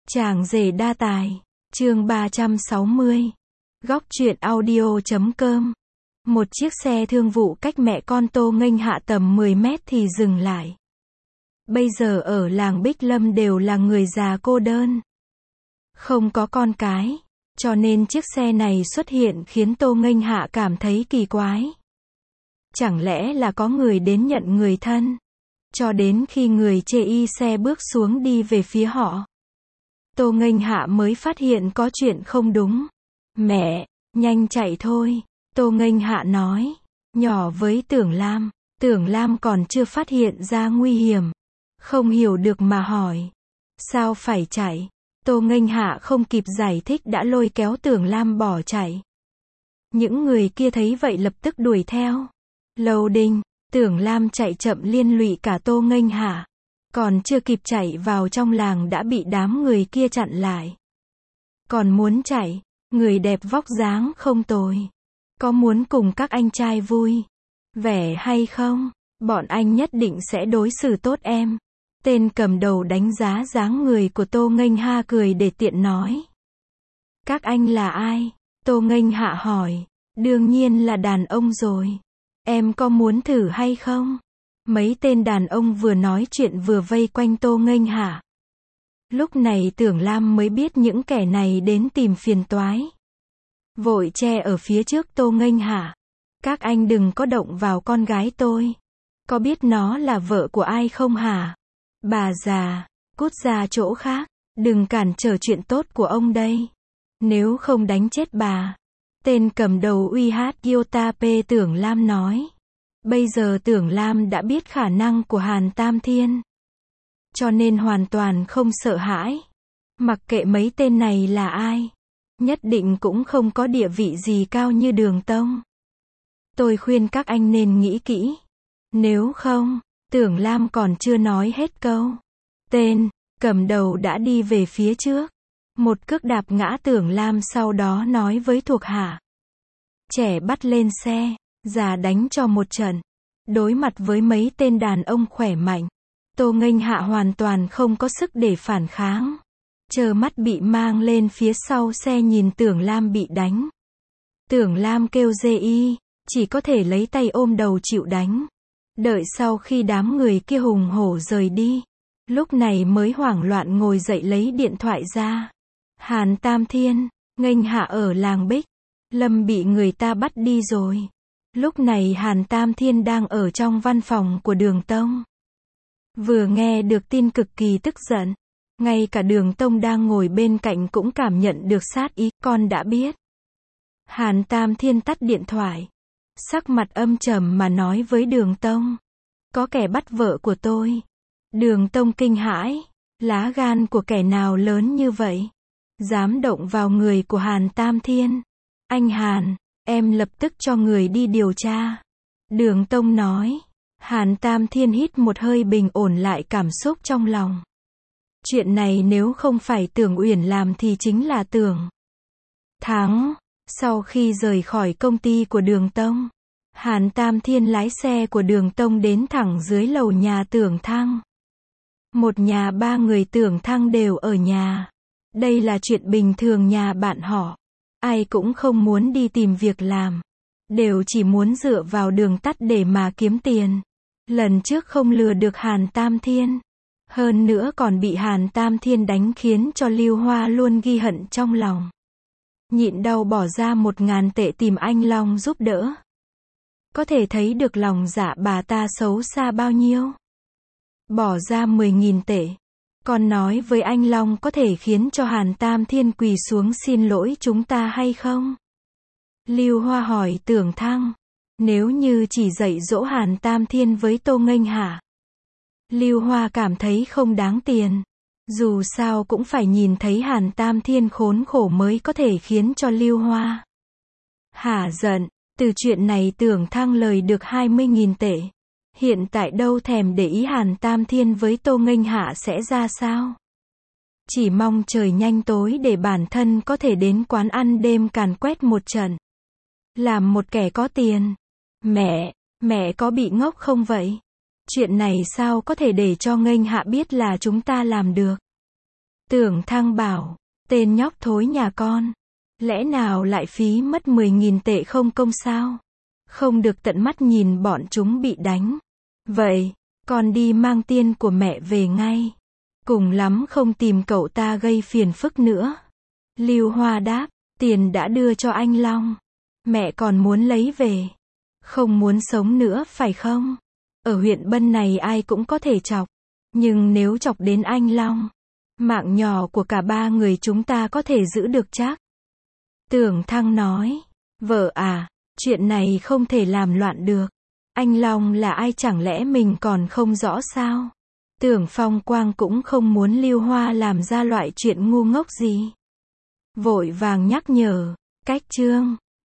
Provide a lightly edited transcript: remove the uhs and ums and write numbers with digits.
Chàng rể đa tài, chương 360. Góc truyện audio.com. Một chiếc xe thương vụ cách mẹ con Tô Nghênh Hạ tầm 10 mét thì dừng lại. Bây giờ ở làng Bích Lâm đều là người già cô đơn. Không có con cái, cho nên chiếc xe này xuất hiện khiến Tô Nghênh Hạ cảm thấy kỳ quái. Chẳng lẽ là có người đến nhận người thân? Cho đến khi người chê y xe bước xuống đi về phía họ, Tô Nghênh Hạ mới phát hiện có chuyện không đúng. Mẹ, nhanh chạy thôi, Tô Nghênh Hạ nói, nhỏ với Tưởng Lam. Tưởng Lam còn chưa phát hiện ra nguy hiểm, không hiểu được mà hỏi, sao phải chạy? Tô Nghênh Hạ không kịp giải thích đã lôi kéo Tưởng Lam bỏ chạy. Những người kia thấy vậy lập tức đuổi theo. Lầu Đình, Tưởng Lam chạy chậm liên lụy cả Tô Nghênh Hạ. Còn chưa kịp chạy vào trong làng đã bị đám người kia chặn lại. Còn muốn chạy, người đẹp vóc dáng không tồi. Có muốn cùng các anh trai vui vẻ hay không? Bọn anh nhất định sẽ đối xử tốt em. Tên cầm đầu đánh giá dáng người của Tô Nghênh Hạ cười để tiện nói. Các anh là ai? Tô Nghênh Hạ hỏi. Đương nhiên là đàn ông rồi. Em có muốn thử hay không? Mấy tên đàn ông vừa nói chuyện vừa vây quanh Tô Nghênh Hạ. Lúc này Tưởng Lam mới biết những kẻ này đến tìm phiền toái. Vội che ở phía trước Tô Nghênh Hạ. Các anh đừng có động vào con gái tôi. Có biết nó là vợ của ai không hả? Bà già, cút ra chỗ khác. Đừng cản trở chuyện tốt của ông đây. Nếu không đánh chết bà. Tên cầm đầu uy hát Yotap Tưởng Lam nói. Bây giờ Tưởng Lam đã biết khả năng của Hàn Tam Thiên, cho nên hoàn toàn không sợ hãi. Mặc kệ mấy tên này là ai, nhất định cũng không có địa vị gì cao như Đường Tông. Tôi khuyên các anh nên nghĩ kỹ. Nếu không, Tưởng Lam còn chưa nói hết câu. Tên cầm đầu đã đi về phía trước. Một cước đạp ngã Tưởng Lam, sau đó nói với thuộc hạ. Trẻ bắt lên xe, già đánh cho một trận. Đối mặt với mấy tên đàn ông khỏe mạnh, Tô Nghênh Hạ hoàn toàn không có sức để phản kháng. Trơ mắt bị mang lên phía sau xe nhìn Tưởng Lam bị đánh. Tưởng Lam kêu dê y, chỉ có thể lấy tay ôm đầu chịu đánh. Đợi sau khi đám người kia hùng hổ rời đi, lúc này mới hoảng loạn ngồi dậy lấy điện thoại ra. Hàn Tam Thiên, Nghênh Hạ ở làng Bích Lâm bị người ta bắt đi rồi. Lúc này Hàn Tam Thiên đang ở trong văn phòng của Đường Tông. Vừa nghe được tin cực kỳ tức giận. Ngay cả Đường Tông đang ngồi bên cạnh cũng cảm nhận được sát ý, con đã biết. Hàn Tam Thiên tắt điện thoại. Sắc mặt âm trầm mà nói với Đường Tông. Có kẻ bắt vợ của tôi. Đường Tông kinh hãi. Lá gan của kẻ nào lớn như vậy? Dám động vào người của Hàn Tam Thiên. Anh Hàn, em lập tức cho người đi điều tra. Đường Tông nói. Hàn Tam Thiên hít một hơi bình ổn lại cảm xúc trong lòng. Chuyện này nếu không phải Tưởng Uyển làm thì chính là Tưởng Thắng. Sau khi rời khỏi công ty của Đường Tông, Hàn Tam Thiên lái xe của Đường Tông đến thẳng dưới lầu nhà Tưởng Thăng. Một nhà ba người Tưởng Thăng đều ở nhà. Đây là chuyện bình thường nhà bạn họ. Ai cũng không muốn đi tìm việc làm. Đều chỉ muốn dựa vào đường tắt để mà kiếm tiền. Lần trước không lừa được Hàn Tam Thiên. Hơn nữa còn bị Hàn Tam Thiên đánh khiến cho Lưu Hoa luôn ghi hận trong lòng. Nhịn đau bỏ ra 1.000 tệ tìm anh Long giúp đỡ. Có thể thấy được lòng dạ bà ta xấu xa bao nhiêu. Bỏ ra 10.000 tệ. Còn nói với anh Long có thể khiến cho Hàn Tam Thiên quỳ xuống xin lỗi chúng ta hay không? Lưu Hoa hỏi Tưởng Thăng. Nếu như chỉ dạy dỗ Hàn Tam Thiên với Tô Nghênh Hạ, Lưu Hoa cảm thấy không đáng tiền. Dù sao cũng phải nhìn thấy Hàn Tam Thiên khốn khổ mới có thể khiến cho Lưu Hoa hả giận. Từ chuyện này Tưởng Thăng lời được 20.000 tệ. Hiện tại đâu thèm để ý Hàn Tam Thiên với Tô Nghênh Hạ sẽ ra sao. Chỉ mong trời nhanh tối để bản thân có thể đến quán ăn đêm càn quét một trận. Làm một kẻ có tiền. Mẹ có bị ngốc không vậy? Chuyện này sao có thể để cho Nghênh Hạ biết là chúng ta làm được? Tưởng Thăng bảo, tên nhóc thối nhà con. Lẽ nào lại phí mất 10.000 tệ không công sao? Không được tận mắt nhìn bọn chúng bị đánh. Vậy, con đi mang tiên của mẹ về ngay. Cùng lắm không tìm cậu ta gây phiền phức nữa. Lưu Hoa đáp, tiền đã đưa cho anh Long. Mẹ còn muốn lấy về. Không muốn sống nữa phải không? Ở huyện Bân này ai cũng có thể chọc. Nhưng nếu chọc đến anh Long, mạng nhỏ của cả ba người chúng ta có thể giữ được chắc. Tưởng Thăng nói, vợ à, chuyện này không thể làm loạn được. Anh Long là ai chẳng lẽ mình còn không rõ sao? Tưởng Phong Quang cũng không muốn Lưu Hoa làm ra loại chuyện ngu ngốc gì. Vội vàng nhắc nhở, cách chương.